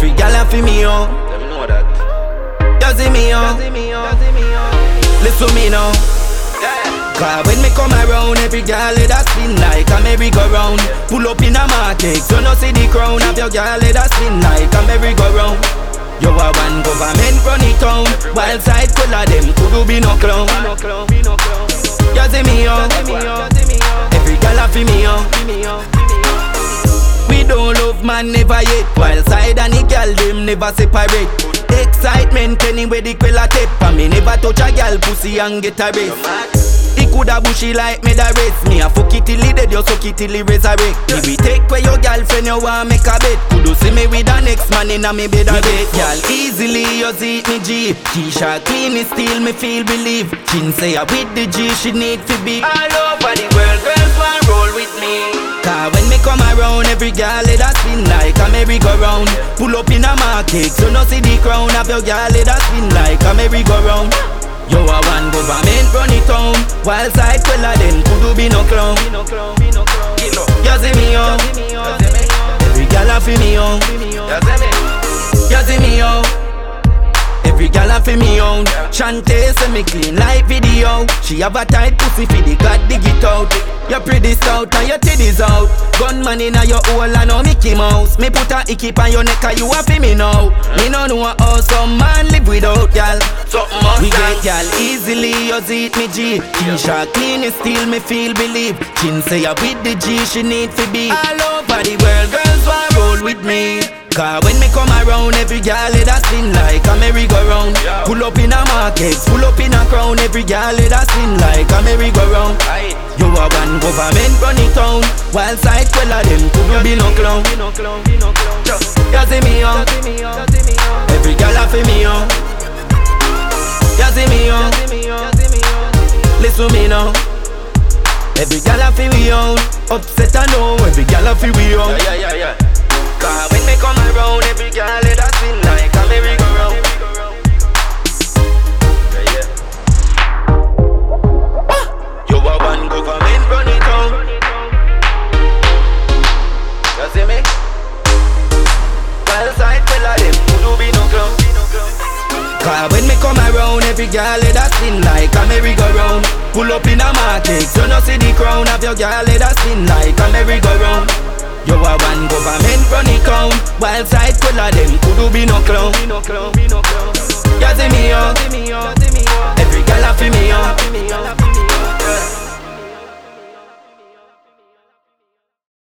Every gal a fi me on. Them know that. You see me on. Listen to me now. Cause when me come around, every girl let us spin like a merry-go-round. Pull up in a market, so no see the crown. Have your girl let us spin like a merry-go-round. You a one government run it town. Wild side color them could be no clown. You see me on. Every girl a fi me on. We don't love man never yet. Wild side and the girl them never separate. Excitement anyway the quella tape. And me never touch a girl pussy and get a race. He coulda bushy like me da race. Me a fuck it till he dead, you suck it till he resurrect. Me we take where your girlfriend you want make a bet. Coulda see me with the next man in a me bed a bed. Girl easily you see me G. T-shirt clean it still me feel believe. Chin say a with the G she need to be all over the world. Girls want roll with me. Cause when me come around, every girl let us spin like a merry-go-round. Pull up in a market, so no see the crown. Have your girl let us spin like a merry-go-round. You a one government run it town. Wild side fella them could be no clown. You see me on. Every girl a fi me on. You see me on. Every gal a fi me own. Shantae say me clean like video. She have a tight pussy fi the god dig it out. You pretty stout and your titties out. Gunman inna your hole and no Mickey Mouse. Me put a icky on your neck and you a fi me now. Me no know how some man live without gal. We get gal easily, you see it me G. T-shirt clean it still me feel believe. Chin say ya with the G she need fi be all over the world. Girls want roll with me. Cause when me come around, every girl let us spin like a merry-go-round. Pull up in a market, pull up in a crown. Every girl let us spin like a merry-go-round. You a one government run it town. Wild side fella them could be no clown. You see me on. Every girl a fi me on. You see me on. Listen to me now. Every girl a fi we on. Upset I know. Every girl a fi we on. Cause when me come around, every girl let us spin like a merry-go-round. You a one government run it down. You see me? Wild side fella them could be no clown. Cause when me come around, every girl let us spin like a merry-go-round. Pull up in a market, so no see the crown. Have your girl let us spin like a merry-go-round. You a one government run it down. Wild side color them could be no clown.